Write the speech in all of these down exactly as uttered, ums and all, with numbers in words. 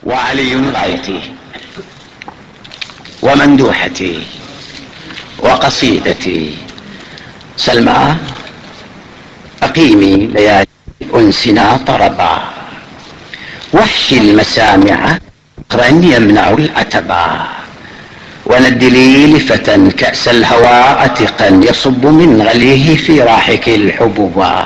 وعلي غايتي ومندوحتي وقصيدتي. سلمى أقيمي ليالي أنسنا طربا، وحشي المسامع فقرا يمنع العتبا، وندلي لفتى كأس الهوى عتقا يصب من غليه في راحك الحبوبا.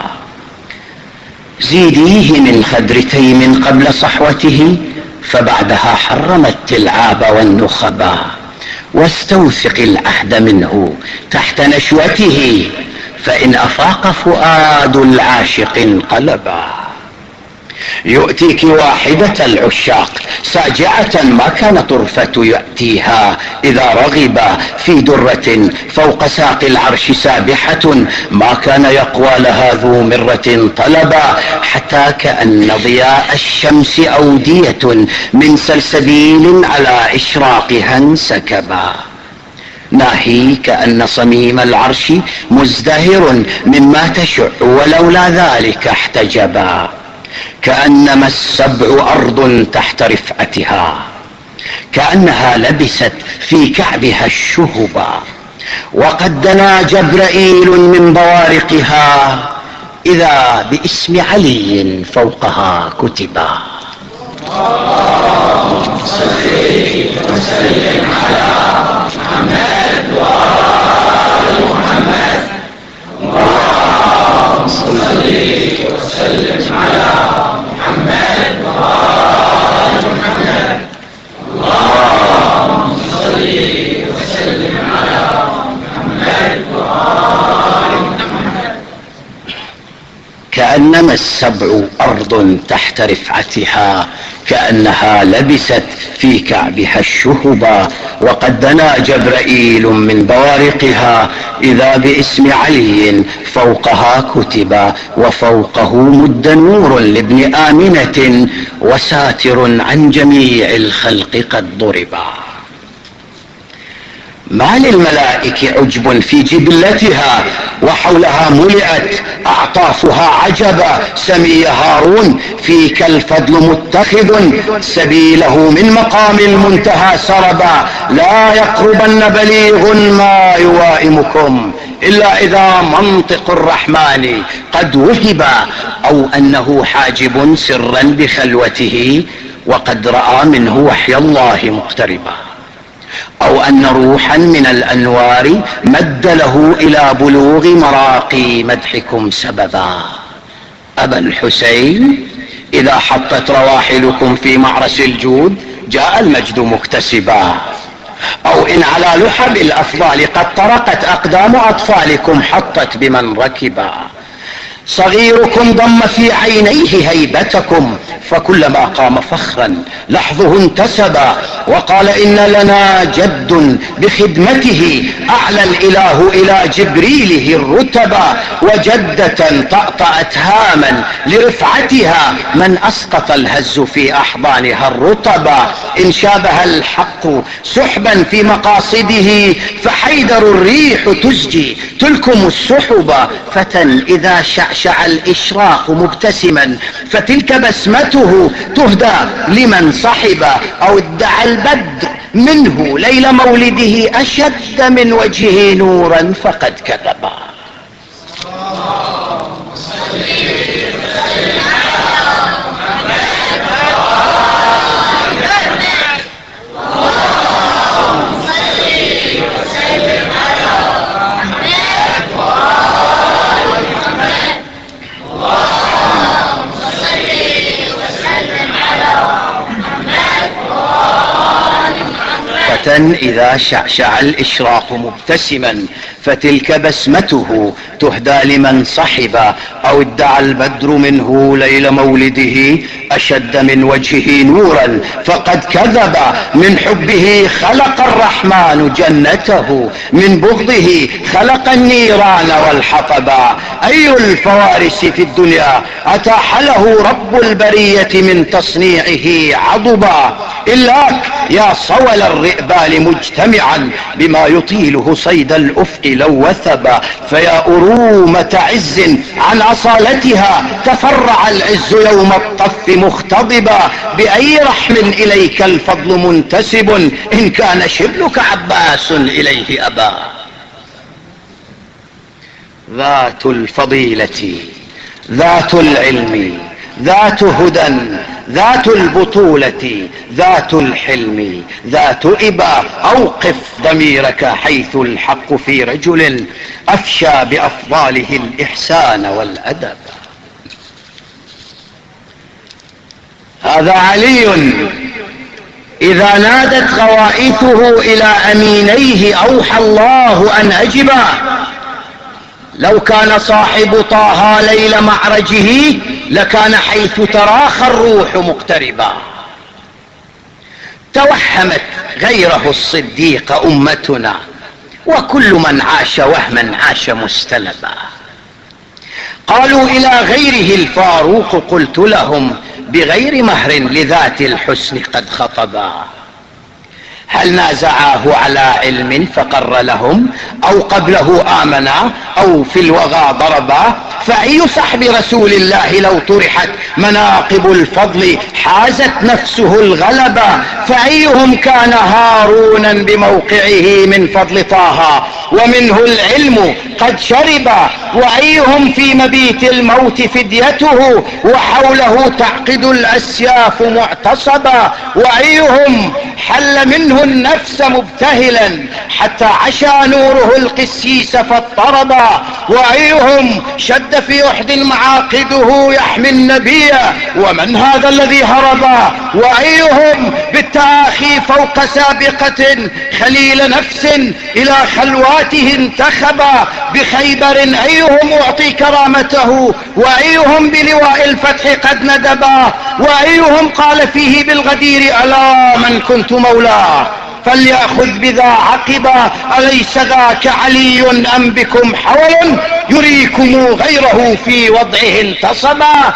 زيديه من خدر تيم قبل صحوته، فبعدها حرمت العاب والنخبا، واستوثق العهد منه تحت نشوته، فإن أفاق فؤاد العاشق انقلبا. يؤتيك واحدة العشاق ساجعة ما كان طرفة يأتيها، إذا رغب في درة فوق ساق العرش سابحة، ما كان يقوى لها ذو مرة طلبا، حتى كأن ضياء الشمس أودية من سلسبيل على إشراقها انسكبا. ناهي كأن صميم العرش مزدهر مما تشع، ولولا ذلك احتجبا. كأنما السبع أرض تحت رفعتها، كأنها لبست في كعبها الشهبا، وقد دنا جبرائيل من بوارقها، إذا باسم علي فوقها كتبا. اللهم صل وسلم على محمد وآل محمد. اللهم صل وسلم على محمد وآل محمد. اللهم صل وسلم على محمد وآل محمد. كأنما السبع أرض تحت رفعتها، كأنها لبست في كعبها الشهبا، وقد دنا جبرائيل من بوارقها، إذا باسم علي فوقها كتبا، وفوقه مد نور لابن آمنة، وساتر عن جميع الخلق قد ضربا. ما للملائكة عجب في جبلتها، وحولها ملئت أعطافها عجبا. سمي هارون فيك الفضل متخذ، سبيله من مقام المنتهى سربا. لا يقربن بليغ ما يوائمكم، إلا إذا منطق الرحمن قد وهب، أو أنه حاجب سرا بخلوته، وقد رأى منه وحي الله مقتربا، أو أن روحا من الأنوار مد له إلى بلوغ مراقي مدحكم سببا. أبا الحسين إذا حطت رواحلكم في معرس الجود، جاء المجد مكتسبا، أو إن على لحب الأفضال قد طرقت أقدام أطفالكم، حطت بمن ركبا. صغيركم ضم في عينيه هيبتكم، فكلما قام فخرا لحظه انتسبا، وقال إن لنا جد بخدمته، أعلى الإله إلى جبريله الرتبا، وجدة طأطأت هاما لرفعتها، من أسقط الهز في أحضانها الرتبا. إن شابه الحق سحبا في مقاصده، فحيدر الريح تزجي تلكم السحبا. فتى إذا شعشع الإشراق مبتسما، فتلك بسمته تهدى لمن صحب، أو ادعى البدر منه ليل مولده، أشد من وجهه نورا فقد كذبا. إذا شعشع الإشراق مبتسما، فتلك بسمته تهدى لمن صحب، أو ادعى البدر منه ليل مولده، أشد من وجهه نورا فقد كذب. من حبه خلق الرحمن جنته، من بغضه خلق النيران والحطبا. أي الفوارس في الدنيا أتاح له رب البرية من تصنيعه عضبا، إلاك يا صول الرئبال مجتمعا بما يطيله صيد الأفق لو وثب. فيا أرومة عز عن أصالتها تفرع العز يوم الطف مختضبا. بأي رحم إليك الفضل منتسب إن كان شبلك عباس إليه أبا. ذات الفضيلة ذات العلم ذات هدى ذات البطولة ذات الحلم ذات إبا. أوقف ضميرك حيث الحق في رجل أفشى بأفضاله الإحسان والأدب. هذا علي إذا نادت غوائته إلى أمينيه أوحى الله أن أجبا. لو كان صاحب طه ليل معرجه لكان حيث تراخى الروح مقتربا. توهمت غيره الصديق أمتنا وكل من عاش وهما عاش مستلبا. قالوا إلى غيره الفاروق قلت لهم بغير مهر لذات الحسن قد خطبا. هل نازعاه على علم فقر لهم أو قبله آمنا أو في الوغى ضربا. فأي صحب رسول الله لو طرحت مناقب الفضل حازت نفسه الغلبا. فأيهم كان هارونا بموقعه من فضل طه ومنه العلم قد شربا. وأيهم في مبيت الموت فديته وحوله تعقد الأسياف معتصبا. وأيهم حل منه النفس مبتهلا حتى عشى نوره القسيس فاضطربا. وأيهم شد في أحد معاقده يحمي النبي ومن هذا الذي هربا. وأيهم بالتآخي فوق سابقة خليل نفس إلى خلواته انتخبا. بخيبر أيهم أعطي كرامته وأيهم بلواء الفتح قد ندبا. وأيهم قال فيه بالغدير ألا من كنت مولاه فليأخذ بذا عقبا. أليس ذاك علي أم بكم حول يريكم غيره في وضعه انتصبا.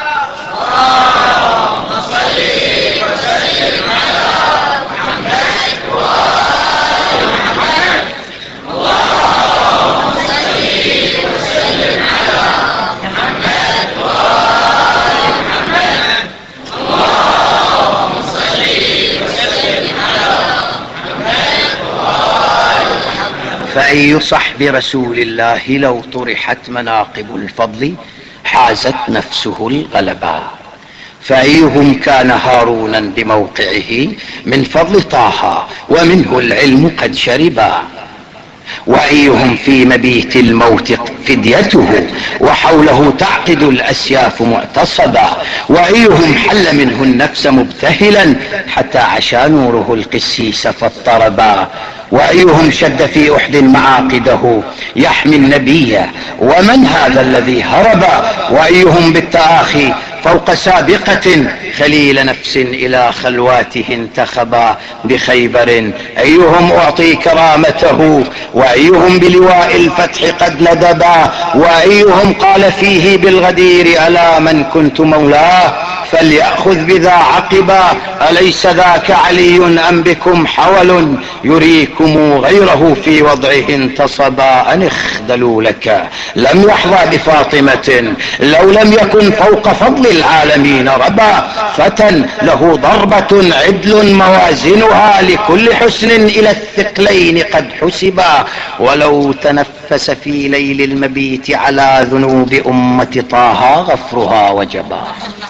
فأي صحب رسول الله لو طرحت مناقب الفضل حازت نفسه الغلبا. فأيهم كان هارونا بموقعه من فضل طه ومنه العلم قد شربا. وأيهم في مبيت الموت فديته وحوله تعقد الأسياف معتصبا. وأيهم حل منه النفس مبتهلا حتى عشى نوره القسيس فاضطربا. وأيهم شد في أحد معاقده يحمي النبي ومن هذا الذي هرب. وأيهم بالتآخي فوق سابقة خليل نفس إلى خلواته انتخبا. بخيبر أيهم أعطي كرامته وأيهم بلواء الفتح قد ندبا. وأيهم قال فيه بالغدير ألا من كنت مولاه فليأخذ بذا عقبا. أليس ذاك علي أم بكم حول يريكم غيره في وضعه انتصبا. أن اخذلوا لك لم يحظى بفاطمة لو لم يكن فوق فضل العالمين ربا. فتى له ضربة عدل موازنها لكل حسن إلى الثقلين قد حسبا. ولو تنفس في ليل المبيت على ذنوب أمة طه غفرها وجبا.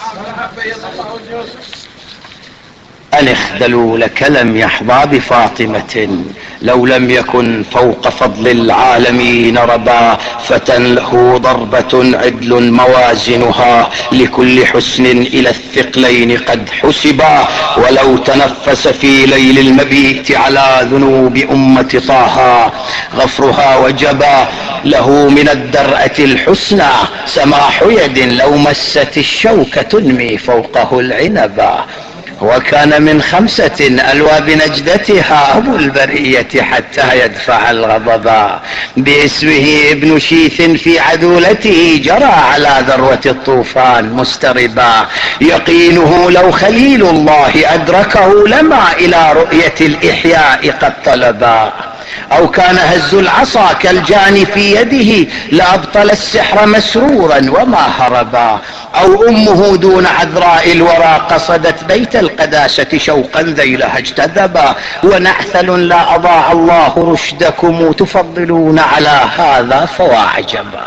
أن اخذلوا لك لم يحظى بفاطمة لو لم يكن فوق فضل العالمين ربا. فتى له ضربة عدل موازنها لكل حسن إلى الثقلين قد حسبا. ولو تنفس في ليل المبيت على ذنوب أمة طه غفرها وجبا. له من الدرأة الحسنى سماح يد لو مست الشوك تنمي فوقه العنبا. وكان من خمسة ألوى بنجدتها أبو البرية حتى يدفع الغضب باسمه ابن شيث في عدولته جرى على ذروة الطوفان مستربا يقينه لو خليل الله أدركه لما إلى رؤية الإحياء قد طلبا أو كان هز العصا كالجاني في يده لأبطل السحر مسرورا وما هربا أو أمه دون عذراء الورى قصدت بيت القداسة شوقا ذيلها اجتذبا ونعثل لا أضاع الله رشدكم تفضلون على هذا فواعجبا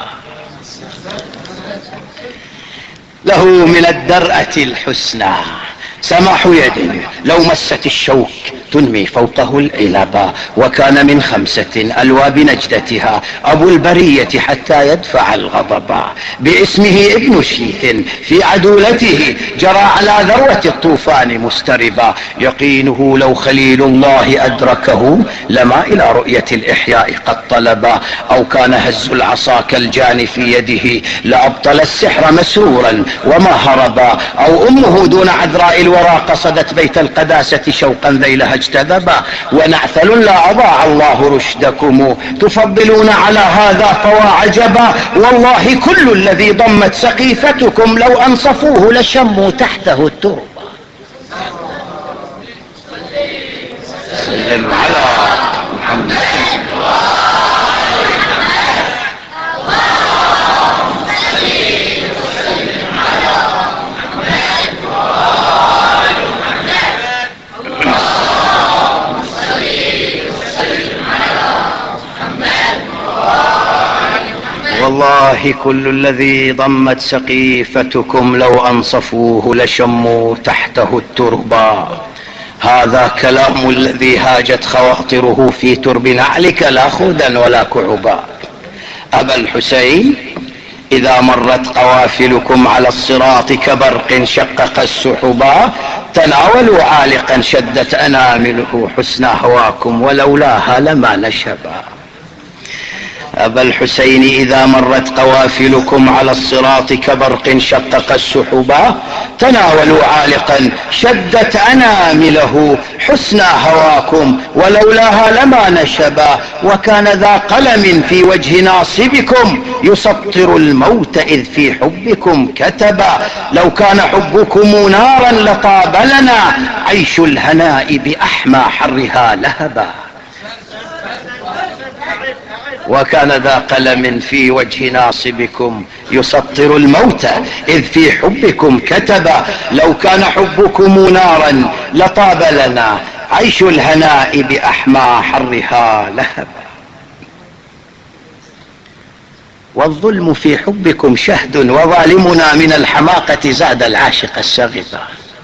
له من الدرأة الحسنى سماح يد لو مست الشوك تنمي فوقه العنبا وكان من خمسة ألوى بنجدتها أبو البرية حتى يدفع الغضب باسمه ابن شيث في عدولته جرى على ذروة الطوفان مستربا يقينه لو خليل الله أدركه لما إلى رؤية الإحياء قد طلبا أو كان هز العصا كالجان في يده لأبطل السحر مسرورا وما هربا أو أمه دون عذراء الورى قصدت بيت القداسة شوقا ذيلها اجتذبا ونعثل لا أضاع الله رشدكم تفضلون على هذا فواعجبا والله كل الذي ضمت سقيفتكم لو أنصفوه لشموا تحته التربة سلم على محمد والله كل الذي ضمت سقيفتكم لو أنصفوه لشموا تحته التربا هذا كلام الذي هاجت خواطره في ترب نعلك لا خودا ولا كعبا أبا الحسين إذا مرت قوافلكم على الصراط كبرق شقق السحبا تناولوا عالقا شدت أنامله حسن هواكم ولولاها لما نشبا أبا الحسين إذا مرت قوافلكم على الصراط كبرق شقق السحبا تناولوا عالقا شدت أنامله حسن هواكم ولولاها لما نشبا وكان ذا قلم في وجه ناصبكم يسطر الموت إذ في حبكم كتبا لو كان حبكم نارا لطاب لنا عيش الهناء بأحمى حرها لهبا وكان ذا قلم في وجه ناصبكم يسطر الموت إذ في حبكم كتبا لو كان حبكم نارا لطاب لنا عيش الهناء بأحمى حرها لهبا والظلم في حبكم شهد وظالمنا من الحماقة زاد العاشق السغبا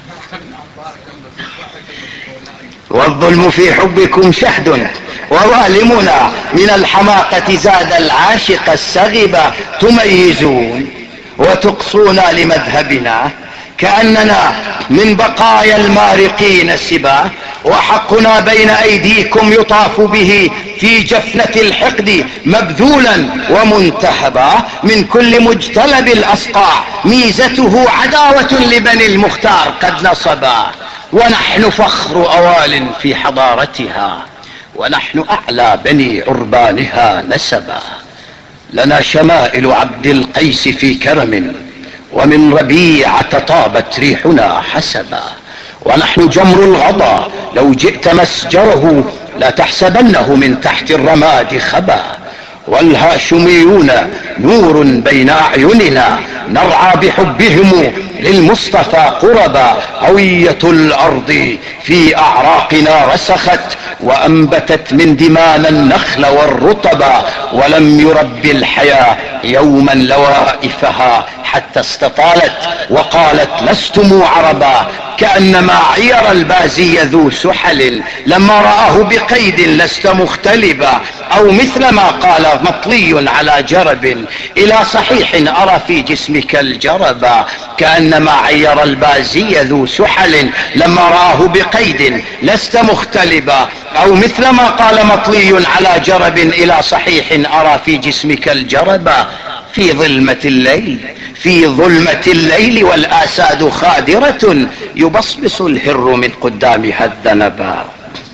والظلم في حبكم شهد وظالمنا من الحماقة زاد العاشق السغبا تميزون وتقصون لمذهبنا كأننا من بقايا المارقين سبا وحقنا بين أيديكم يطاف به في جفنة الحقد مبذولا ومنتهبا من كل مجتلب الأصقاع ميزته عداوة لبني المختار قد نصبا ونحن فخر أوال في حضارتها ونحن أعلى بني عربانها نسبا لنا شمائل عبد القيس في كرم ومن ربيعة طابت ريحنا حسبا ونحن جمر الغضا لو جئت مسجره لا تحسبنه من تحت الرماد خبا والهاشميون نور بين أعيننا نرعى بحبهم للمصطفى قربا هوية الأرض في أعراقنا رسخت وأنبتت من دمانا النخل والرطبا ولم يرب الحياة يوما لوائفها حتى استطالت وقالت لستم عربا كأنما عير البازي ذو سحل لما رآه بقيد لست مختلبا أو مثلما قال مطلي على جرب إلى صحيح أرى في جسمك الجربا كأنما عير البازي ذو سحل لما رآه بقيد لست مختلبا أو مثلما قال مطلي على جرب إلى صحيح أرى في جسمك الجربا في ظلمة الليل في ظلمة الليل والآساد خادرة يبصبص الهر من قدامها الذنبا.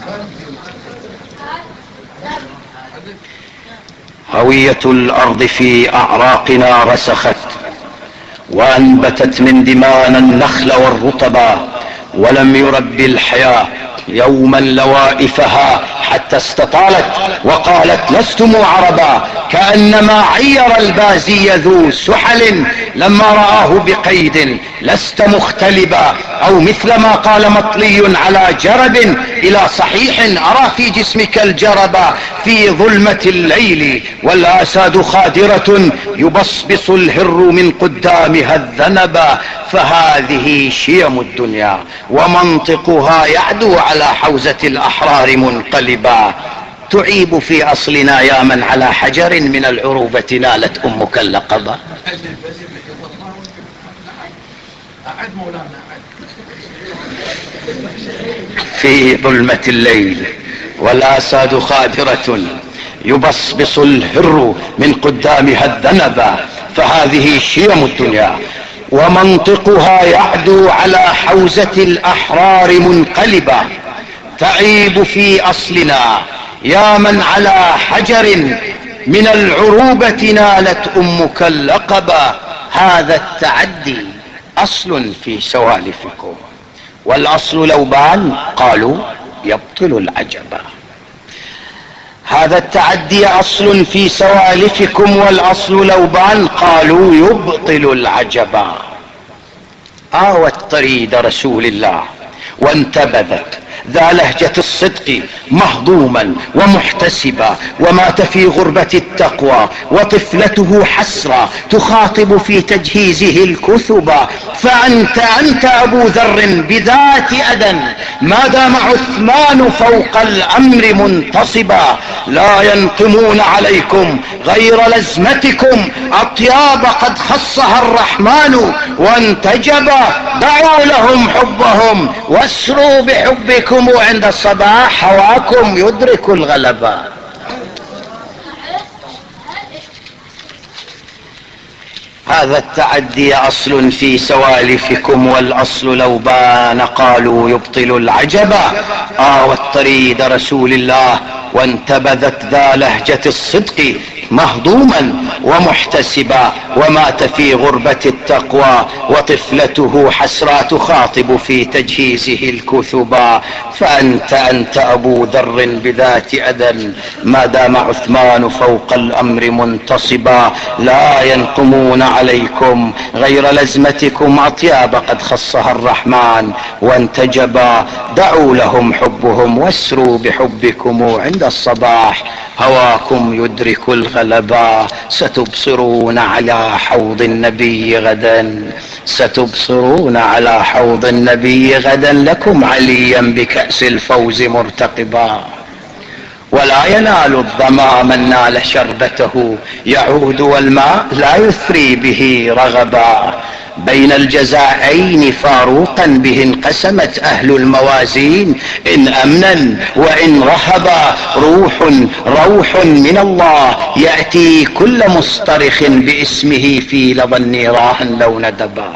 هوية الأرض في أعراقنا رسخت وأنبتت من دمانا النخل والرطبا، ولم يربي الحياة يوما لوائفها حتى استطالت وقالت لستم عربا، كأنما عير البازي ذو سحل لما رآه بقيد لست مختلبا، أو مثل ما قال مطلي على جرب إلى صحيح أرى في جسمك الجربا، في ظلمة الليل والآساد خادرة يبصبص الهر من قدامها الذنبا. فهذه شيم الدنيا ومنطقها يعدو على حوزة الأحرار منقلبا. تعيب في أصلنا يا من على حجر من العروبة نالت أمك اللقبا. في ظلمة الليل والآساد خادرة يبصبص الهر من قدامها الذنبا. فهذه شيم الدنيا ومنطقها يعدو على حوزة الأحرار منقلبا. تعيب في أصلنا يا من على حجر من العروبة نالت أمك اللقبا. هذا التعدي أصل في سوالفكم، والأصل لو بان قالوا يبطل العجبا. هذا التعدي أصل في سوالفكم، والأصل لو بان قالوا يبطل العجبا. آوت طريد رسول الله وانتبذت ذا لهجة الصدق مهضوما ومحتسبا، ومات في غربة التقوى وطفلته حسرا تخاطب في تجهيزه الكثبا. فأنت أنت أبو ذر بذات أدن ما دام عثمان فوق الأمر منتصبا. لا ينقمون عليكم غير لزمتكم أطياب قد خصها الرحمن وانتجبا. دعوا لهم حبهم واسروا بحبكم عند الصباح هواكم يدرك الغلبا. هذا التعدي أصل في سوالفكم، والأصل لو بان قالوا يبطل العجبا. آوت طريد رسول الله وانتبذت ذا لهجة الصدق مهضوما ومحتسبا، ومات في غربة التقوى وطفلته حسرا تخاطب في تجهيزه الكثبا. فأنت أنت أبو ذر بذات أدن ما دام عثمان فوق الأمر منتصبا. لا ينقمون عليكم غير لزمتكم أطياب قد خصها الرحمن وانتجبا. دعوا لهم حبهم واسروا بحبكم عند الصباح هواكم يدرك الغلبا. ستبصرون على حوض النبي غدا ستبصرون على حوض النبي غدا لكم عليا بكأس الفوز مرتقبا. ولا ينال الظما من نال شربته يعود والماء لا يثري به رغبا. بين الجزائين فاروقا به انقسمت أهل الموازين إن أمنا وإن رهبا. روح روح من الله يأتي كل مصطرخ باسمه في لظى النيران لو ندبا.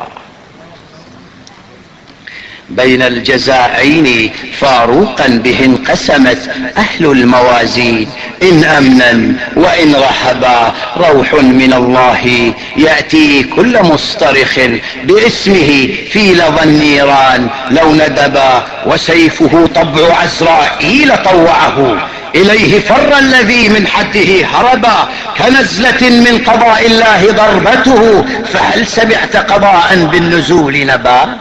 بين الجزائين فاروقا به انقسمت أهل الموازين إن أمنا وإن رحبا. روح من الله يأتي كل مصطرخ باسمه في لظى النيران لو ندبا. وسيفه طبع عزرائيل طوعه إليه فر الذي من حده هربا. كنزلة من قضاء الله ضربته فهل سمعت قضاء بالنزول نبا.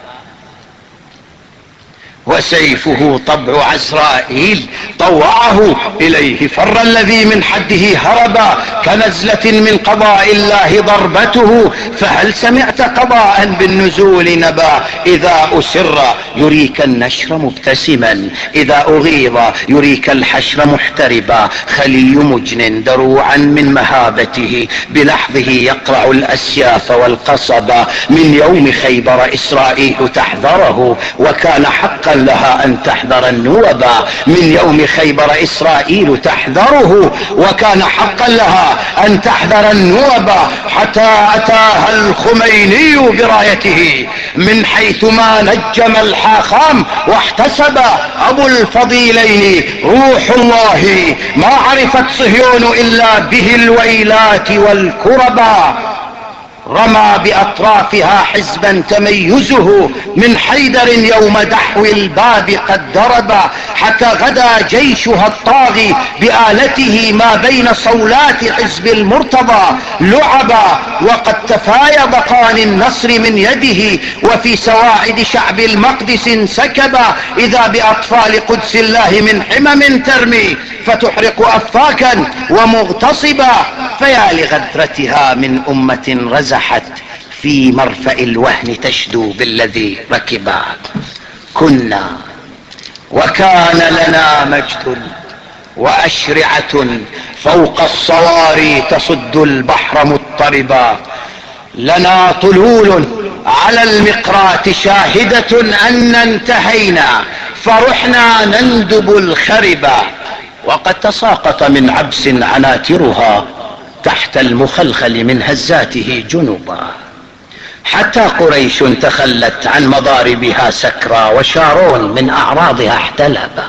وسيفه طبع عزرائيل طوعه إليه فر الذي من حده هربا. كنزلة من قضاء الله ضربته فهل سمعت قضاء بالنزول نبا. إذا أسر يريك النشر مبتسما إذا أغيظ يريك الحشر محتربا. خلي مجن دروعا من مهابته بلحظه يقرع الأسياف والقصبا. من يوم خيبر إسرائيل تحذره وكان حقا لها أن تحذر النوبة من يوم خيبر. إسرائيل تحذره، وكان حقا لها أن تحذر النوبة، حتى أتاها الخميني برايته من حيثما نجم الحاخام واحتسب أبو الفضيلين روح الله. ما عرفت صهيون إلا به الويلات والكربا. رمى بأطرافها حزبا تميزه من حيدر يوم دحو الباب قد ضرب، حتى غدا جيشها الطاغي بآلته ما بين صولات حزب المرتضى لعبا. وقد تفايض قان النصر من يده، وفي سواعد شعب المقدس انسكبا. إذا بأطفال قدس الله من حمم ترمي فتحرق أفاكا ومغتصبا. فيا لغدرتها من أمة رزحت في مرفأ الوهن تشدو بالذي ركبا. كنا وكان لنا مجد وأشرعة فوق الصواري تصد البحر مضطربا. لنا طلول على المقرات شاهدة أن انتهينا فرحنا نندب الخربا. وقد تساقط من عبس عناترها تحت المخلخل من هزاته جنبا. حتى قريش تخلت عن مضاربها سكرا، وشارون من أعراضها احتلبا.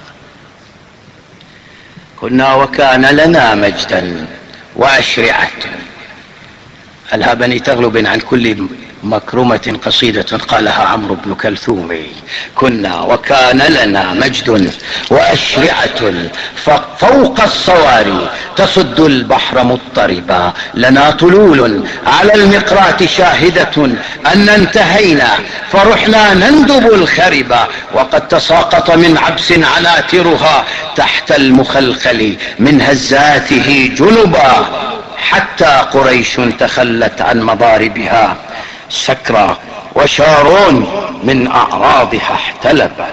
كنا وكان لنا مجدا وأشرعة. ألها بني تغلب عن كل مكرمة قصيدة قالها عمرو بن كلثوم. كنا وكان لنا مجد وأشرعة فوق الصواري تصد البحر مضطربا. لنا طلول على المقرات شاهدة أن انتهينا فرحنا نندب الخربا. وقد تساقط من عبس عناترها تحت المخلخل من هزاته جنبا. حتى قريش تخلت عن مضاربها سكرا، وشارون من أعراضها احتلبا.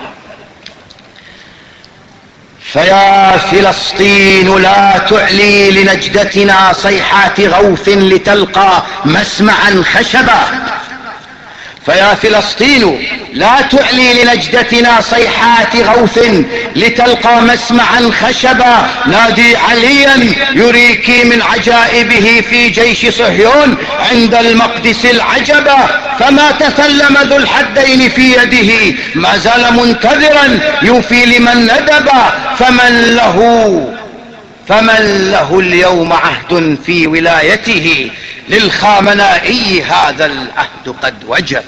فيا فلسطين لا تعلي لنجدتنا صيحات غوث لتلقى مسمعا خشبا. فيا فلسطين لا تعلي لنجدتنا صيحات غوث لتلقى مسمعا خشبا. نادي عليا يريك من عجائبه في جيش صهيون عند المقدس العجبا. فما تثلم ذو الحدين في يده، ما زال منتظرا يوفي لمن ندبا. فمن له فمن له اليوم عهد في ولايته، للخامنائي هذا العهد قد وجب.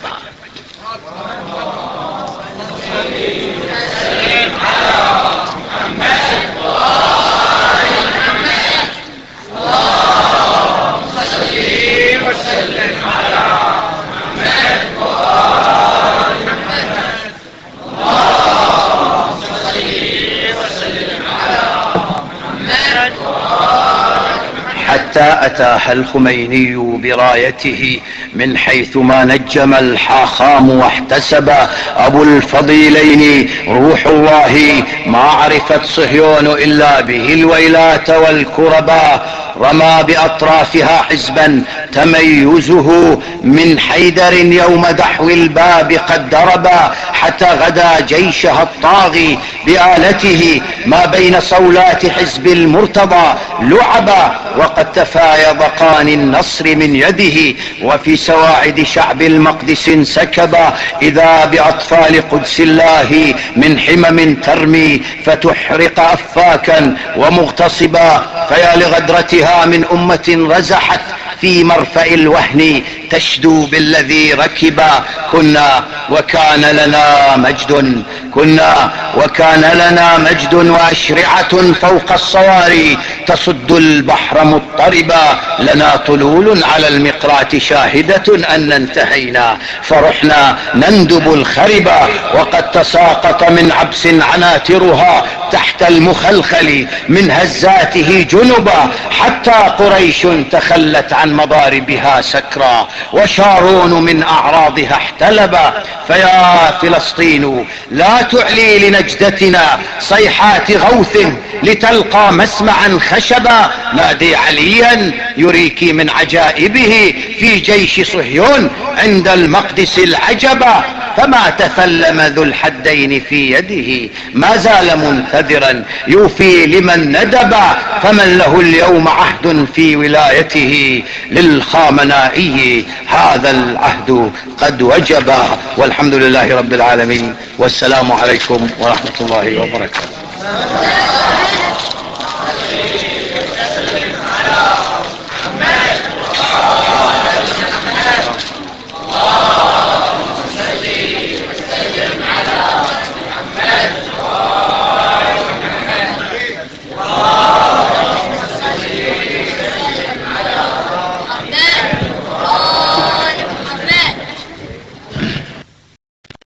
حتى أتاها الخميني برايته من حيثما نجم الحاخام واحتسب أبو الفضيلين روح الله. ما عرفت صهيون إلا به الويلات والكربا. رمى بأطرافها حزبا تميزه من حيدر يوم دحو الباب قد ضربا. حتى غدا جيشها الطاغي بآلته ما بين صولات حزب المرتضى لعبا. وقد تفايض قان النصر من يده، وفي سواعد شعب المقدس انسكبا. إذا بأطفال قدس الله من حمم ترمي فتحرق أفاكا ومغتصبا. فيا لغدرتها من أمة رزحت في مرفأ الوهن تشدو بالذي ركبا. كنا وكان لنا مجد كنا وكان لنا مجد وأشرعة فوق الصواري تصد البحر مضطربا. لنا طلول على المقرات شاهدة أن انتهينا فرحنا نندب الخربا. وقد تساقط من عبس عناترها تحت المخلخل من هزاته جنبا. حتى قريش تخلت عن مضاربها سكرا، وشارون من أعراضها احتلبا. فيا فلسطين لا تعلي لنجدتنا صيحات غوث لتلقى مسمعا خشبا. نادي عليا يريك من عجائبه في جيش صهيون عند المقدس العجبا. فما تثلم ذو الحدين في يده، ما زال منتظرا يوفي لمن ندب، فمن له اليوم عهد في ولايته للخامنائي هذا العهد قد وجب. والحمد لله رب العالمين، والسلام عليكم ورحمة الله وبركاته.